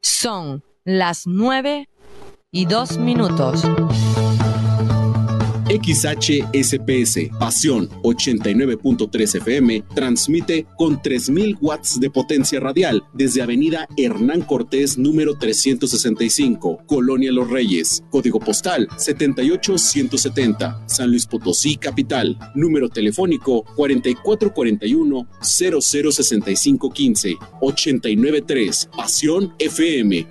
Son las 9:02. XHSPS, Pasión 89.3 FM, transmite con 3000 watts de potencia radial desde Avenida Hernán Cortés, número 365, Colonia Los Reyes, código postal 78170, San Luis Potosí, capital, número telefónico 4441-006515, 893, Pasión FM.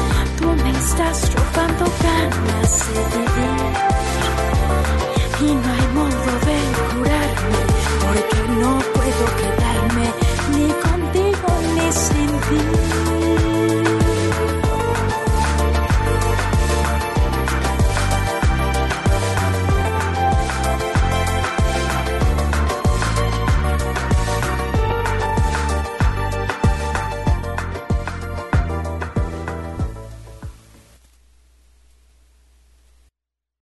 Estás robando ganas de vivir y no